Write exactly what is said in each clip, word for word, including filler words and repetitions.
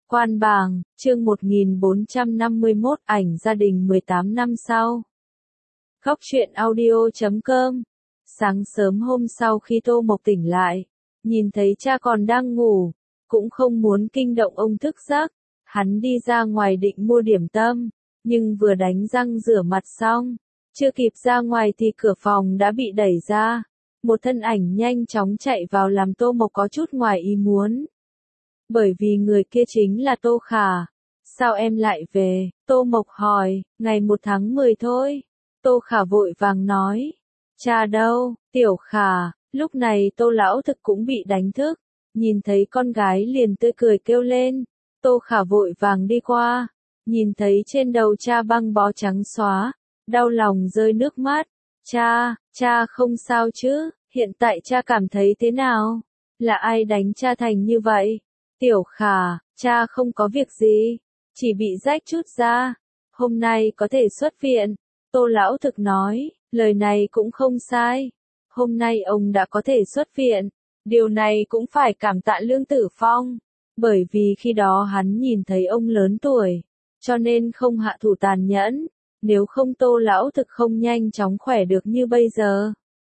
Quan bàng, chương một nghìn bốn trăm năm mươi mốt, ảnh gia đình mười tám năm sau. Góc truyện audio chấm com. Sáng sớm hôm sau khi Tô Mộc tỉnh lại, nhìn thấy cha còn đang ngủ, cũng không muốn kinh động ông thức giấc, hắn đi ra ngoài định mua điểm tâm, nhưng vừa đánh răng rửa mặt xong, chưa kịp ra ngoài thì cửa phòng đã bị đẩy ra, một thân ảnh nhanh chóng chạy vào làm Tô Mộc có chút ngoài ý muốn. Bởi vì người kia chính là Tô Khả. Sao em lại về? Tô Mộc hỏi, ngày một tháng mười thôi. Tô Khả vội vàng nói. Cha đâu? Tiểu Khả. Lúc này Tô Lão Thực cũng bị đánh thức. Nhìn thấy con gái liền tươi cười kêu lên. Tô Khả vội vàng đi qua. Nhìn thấy trên đầu cha băng bó trắng xóa. Đau lòng rơi nước mắt. Cha, cha không sao chứ? Hiện tại cha cảm thấy thế nào? Là ai đánh cha thành như vậy? Tiểu Khả, cha không có việc gì, chỉ bị rách chút da, hôm nay có thể xuất viện. Tô Lão Thực nói, lời này cũng không sai. Hôm nay ông đã có thể xuất viện, điều này cũng phải cảm tạ Lương Tử Phong, bởi vì khi đó hắn nhìn thấy ông lớn tuổi, cho nên không hạ thủ tàn nhẫn, nếu không Tô Lão Thực không nhanh chóng khỏe được như bây giờ.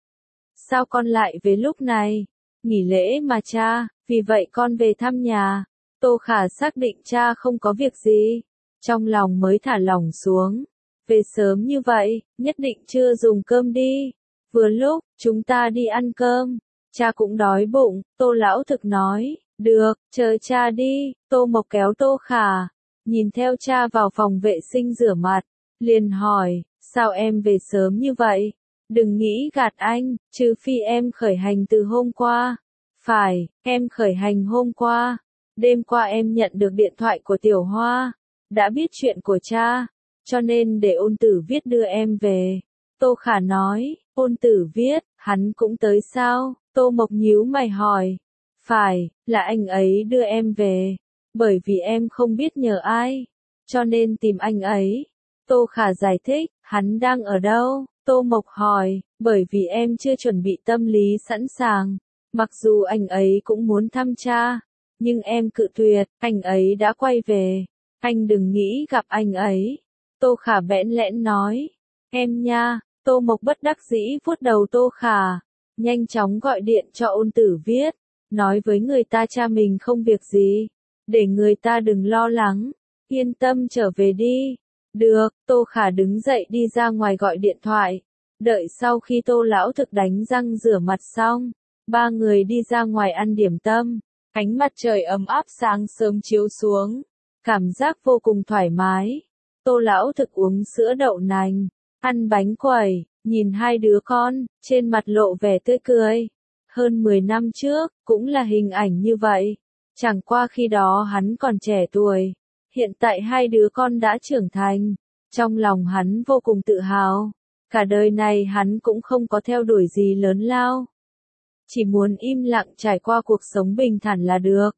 Sao con lại về lúc này? Nghỉ lễ mà cha, vì vậy con về thăm nhà. Tô Khả xác định cha không có việc gì, trong lòng mới thả lỏng xuống. Về sớm như vậy, nhất định chưa dùng cơm đi. Vừa lúc, chúng ta đi ăn cơm. Cha cũng đói bụng, Tô Lão Thực nói. Được, chờ cha đi. Tô Mộc kéo Tô Khả, nhìn theo cha vào phòng vệ sinh rửa mặt, liền hỏi, sao em về sớm như vậy? Đừng nghĩ gạt anh, trừ phi em khởi hành từ hôm qua. Phải, em khởi hành hôm qua. Đêm qua em nhận được điện thoại của Tiểu Hoa. Đã biết chuyện của cha, cho nên để Ôn Tử Viết đưa em về. Tô Khả nói, Ôn Tử Viết, hắn cũng tới sao? Tô Mộc nhíu mày hỏi. Phải, là anh ấy đưa em về. Bởi vì em không biết nhờ ai, cho nên tìm anh ấy. Tô Khả giải thích, hắn đang ở đâu? Tô Mộc hỏi, bởi vì em chưa chuẩn bị tâm lý sẵn sàng. Mặc dù anh ấy cũng muốn thăm cha, nhưng em cự tuyệt, anh ấy đã quay về. Anh đừng nghĩ gặp anh ấy. Tô Khả bẽn lẽn nói. Em nha. Tô Mộc bất đắc dĩ vuốt đầu Tô Khả. Nhanh chóng gọi điện cho Ôn Tử Viết. Nói với người ta cha mình không việc gì. Để người ta đừng lo lắng. Yên tâm trở về đi. Được, Tô Khả đứng dậy đi ra ngoài gọi điện thoại. Đợi sau khi Tô Lão Thực đánh răng rửa mặt xong, ba người đi ra ngoài ăn điểm tâm. Ánh mặt trời ấm áp sáng sớm chiếu xuống, cảm giác vô cùng thoải mái. Tô Lão Thực uống sữa đậu nành, ăn bánh quẩy, nhìn hai đứa con, trên mặt lộ vẻ tươi cười. Hơn mười năm trước, cũng là hình ảnh như vậy. Chẳng qua khi đó hắn còn trẻ tuổi. Hiện tại hai đứa con đã trưởng thành. Trong lòng hắn vô cùng tự hào. Cả đời này hắn cũng không có theo đuổi gì lớn lao. Chỉ muốn im lặng trải qua cuộc sống bình thản là được.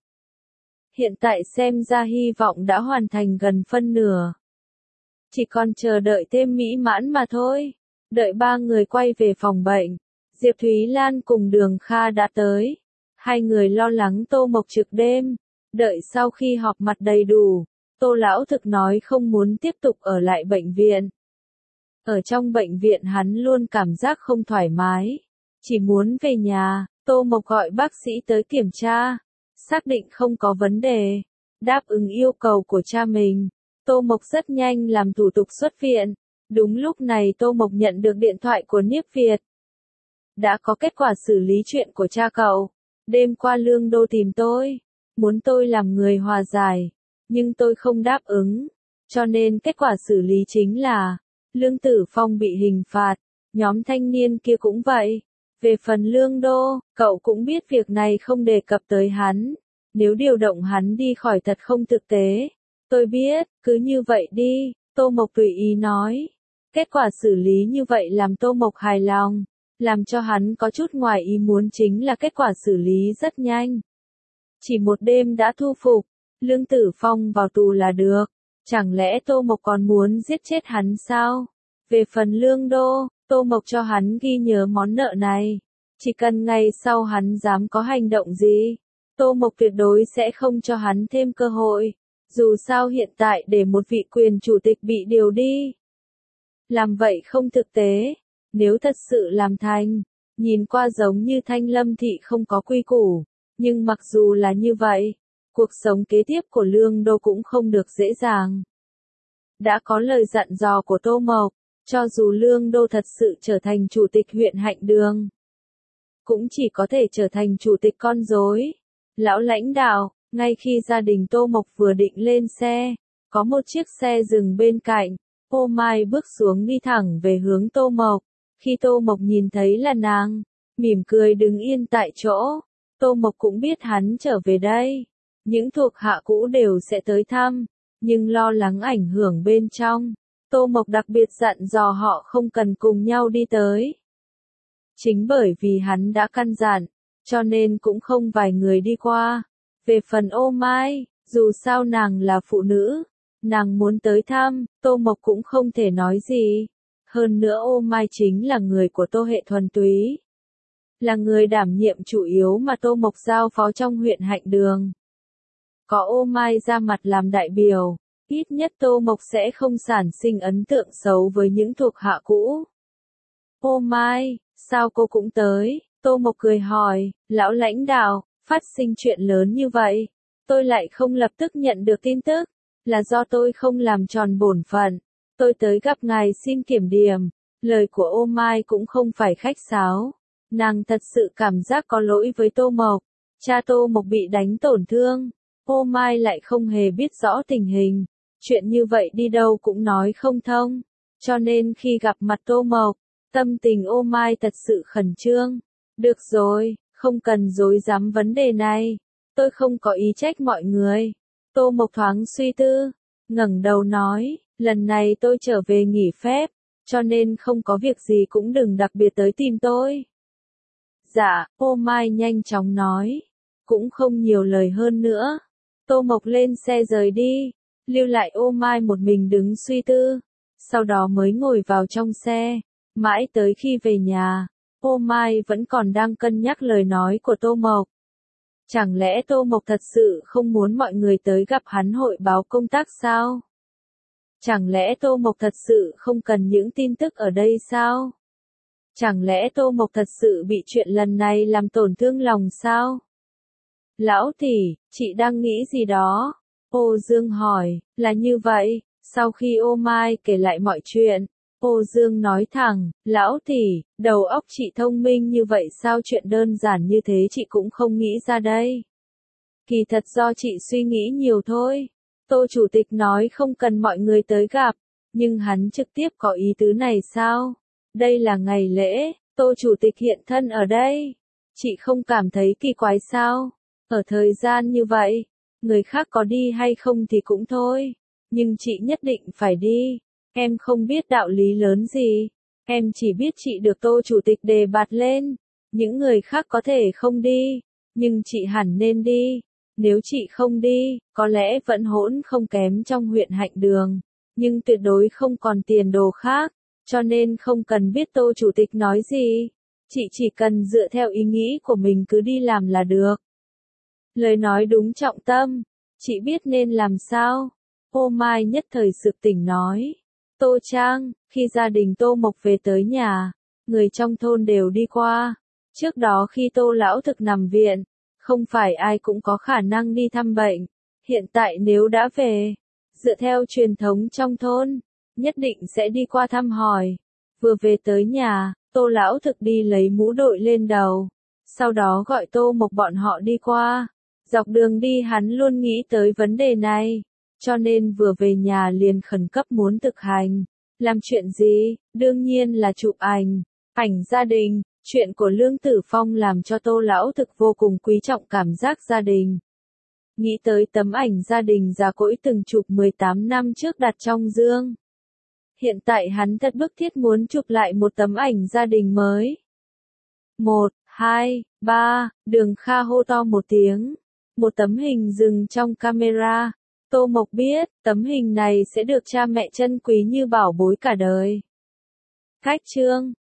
Hiện tại xem ra hy vọng đã hoàn thành gần phân nửa. Chỉ còn chờ đợi thêm mỹ mãn mà thôi. Đợi ba người quay về phòng bệnh, Diệp Thúy Lan cùng Đường Kha đã tới. Hai người lo lắng Tô Mộc trực đêm. Đợi sau khi họp mặt đầy đủ, Tô Lão Thực nói không muốn tiếp tục ở lại bệnh viện. Ở trong bệnh viện hắn luôn cảm giác không thoải mái. Chỉ muốn về nhà. Tô Mộc gọi bác sĩ tới kiểm tra. Xác định không có vấn đề. Đáp ứng yêu cầu của cha mình. Tô Mộc rất nhanh làm thủ tục xuất viện. Đúng lúc này Tô Mộc nhận được điện thoại của Niếp Việt. Đã có kết quả xử lý chuyện của cha cậu. Đêm qua Lương Đô tìm tôi. Muốn tôi làm người hòa giải. Nhưng tôi không đáp ứng. Cho nên kết quả xử lý chính là Lương Tử Phong bị hình phạt. Nhóm thanh niên kia cũng vậy. Về phần Lương Đô, cậu cũng biết việc này không đề cập tới hắn. Nếu điều động hắn đi khỏi thật không thực tế. Tôi biết, cứ như vậy đi, Tô Mộc tùy ý nói. Kết quả xử lý như vậy làm Tô Mộc hài lòng. Làm cho hắn có chút ngoài ý muốn chính là kết quả xử lý rất nhanh. Chỉ một đêm đã thu phục, Lương Tử Phong vào tù là được. Chẳng lẽ Tô Mộc còn muốn giết chết hắn sao? Về phần Lương Đô, Tô Mộc cho hắn ghi nhớ món nợ này. Chỉ cần ngày sau hắn dám có hành động gì, Tô Mộc tuyệt đối sẽ không cho hắn thêm cơ hội. Dù sao hiện tại để một vị quyền chủ tịch bị điều đi. Làm vậy không thực tế. Nếu thật sự làm thành, nhìn qua giống như Thanh Lâm thị không có quy củ. Nhưng mặc dù là như vậy, cuộc sống kế tiếp của Lương Đô cũng không được dễ dàng. Đã có lời dặn dò của Tô Mộc, cho dù Lương Đô thật sự trở thành chủ tịch huyện Hạnh Đường, cũng chỉ có thể trở thành chủ tịch con rối. Lão lãnh đạo, ngay khi gia đình Tô Mộc vừa định lên xe, có một chiếc xe dừng bên cạnh, Ô Mai bước xuống đi thẳng về hướng Tô Mộc. Khi Tô Mộc nhìn thấy là nàng, mỉm cười đứng yên tại chỗ. Tô Mộc cũng biết hắn trở về đây. Những thuộc hạ cũ đều sẽ tới thăm, nhưng lo lắng ảnh hưởng bên trong. Tô Mộc đặc biệt dặn dò họ không cần cùng nhau đi tới. Chính bởi vì hắn đã căn dặn, cho nên cũng không vài người đi qua. Về phần Ô Mai, dù sao nàng là phụ nữ, nàng muốn tới thăm, Tô Mộc cũng không thể nói gì. Hơn nữa Ô Mai chính là người của Tô Hệ thuần túy. Là người đảm nhiệm chủ yếu mà Tô Mộc giao phó trong huyện Hạnh Đường. Có Ô Mai ra mặt làm đại biểu, ít nhất Tô Mộc sẽ không sản sinh ấn tượng xấu với những thuộc hạ cũ. Ô Mai, sao cô cũng tới? Tô Mộc cười hỏi, lão lãnh đạo, phát sinh chuyện lớn như vậy, tôi lại không lập tức nhận được tin tức, là do tôi không làm tròn bổn phận. Tôi tới gặp ngài xin kiểm điểm. Lời của Ô Mai cũng không phải khách sáo. Nàng thật sự cảm giác có lỗi với Tô Mộc. Cha Tô Mộc bị đánh tổn thương. Ô Mai lại không hề biết rõ tình hình. Chuyện như vậy đi đâu cũng nói không thông. Cho nên khi gặp mặt Tô Mộc, tâm tình Ô Mai thật sự khẩn trương. Được rồi, không cần dối dám vấn đề này. Tôi không có ý trách mọi người. Tô Mộc thoáng suy tư, ngẩng đầu nói, lần này tôi trở về nghỉ phép, cho nên không có việc gì cũng đừng đặc biệt tới tìm tôi. Dạ, Ô Mai nhanh chóng nói, cũng không nhiều lời hơn nữa. Tô Mộc lên xe rời đi, lưu lại Ô Mai một mình đứng suy tư, sau đó mới ngồi vào trong xe, mãi tới khi về nhà, Ô Mai vẫn còn đang cân nhắc lời nói của Tô Mộc. Chẳng lẽ Tô Mộc thật sự không muốn mọi người tới gặp hắn hội báo công tác sao? Chẳng lẽ Tô Mộc thật sự không cần những tin tức ở đây sao? Chẳng lẽ Tô Mộc thật sự bị chuyện lần này làm tổn thương lòng sao? Lão tỷ, chị đang nghĩ gì đó? Ô Dương hỏi, là như vậy, sau khi Ô Mai kể lại mọi chuyện, Ô Dương nói thẳng, lão tỷ, đầu óc chị thông minh như vậy sao chuyện đơn giản như thế chị cũng không nghĩ ra đây. Kỳ thật do chị suy nghĩ nhiều thôi. Tô Chủ tịch nói không cần mọi người tới gặp, nhưng hắn trực tiếp có ý tứ này sao? Đây là ngày lễ, Tô Chủ tịch hiện thân ở đây. Chị không cảm thấy kỳ quái sao? Ở thời gian như vậy, người khác có đi hay không thì cũng thôi. Nhưng chị nhất định phải đi. Em không biết đạo lý lớn gì. Em chỉ biết chị được Tô Chủ tịch đề bạt lên. Những người khác có thể không đi, nhưng chị hẳn nên đi. Nếu chị không đi, có lẽ vẫn hỗn không kém trong huyện Hạnh Đường, nhưng tuyệt đối không còn tiền đồ khác, cho nên không cần biết Tô Chủ tịch nói gì. Chị chỉ cần dựa theo ý nghĩ của mình cứ đi làm là được. Lời nói đúng trọng tâm, chị biết nên làm sao. Ô Mai nhất thời sực tỉnh nói. Tô Trang, khi gia đình Tô Mộc về tới nhà, người trong thôn đều đi qua. Trước đó khi Tô Lão Thực nằm viện, không phải ai cũng có khả năng đi thăm bệnh. Hiện tại nếu đã về, dựa theo truyền thống trong thôn, nhất định sẽ đi qua thăm hỏi. Vừa về tới nhà, Tô Lão Thực đi lấy mũ đội lên đầu. Sau đó gọi Tô Mộc bọn họ đi qua. Dọc đường đi hắn luôn nghĩ tới vấn đề này. Cho nên vừa về nhà liền khẩn cấp muốn thực hành. Làm chuyện gì? Đương nhiên là chụp ảnh. Ảnh gia đình. Chuyện của Lương Tử Phong làm cho Tô Lão Thực vô cùng quý trọng cảm giác gia đình. Nghĩ tới tấm ảnh gia đình già cỗi từng chụp mười tám năm trước đặt trong dương. Hiện tại hắn thật bức thiết muốn chụp lại một tấm ảnh gia đình mới. Một, hai, ba, Đường Kha hô to một tiếng. Một tấm hình dừng trong camera. Tô Mộc biết, tấm hình này sẽ được cha mẹ trân quý như bảo bối cả đời. Khách trương,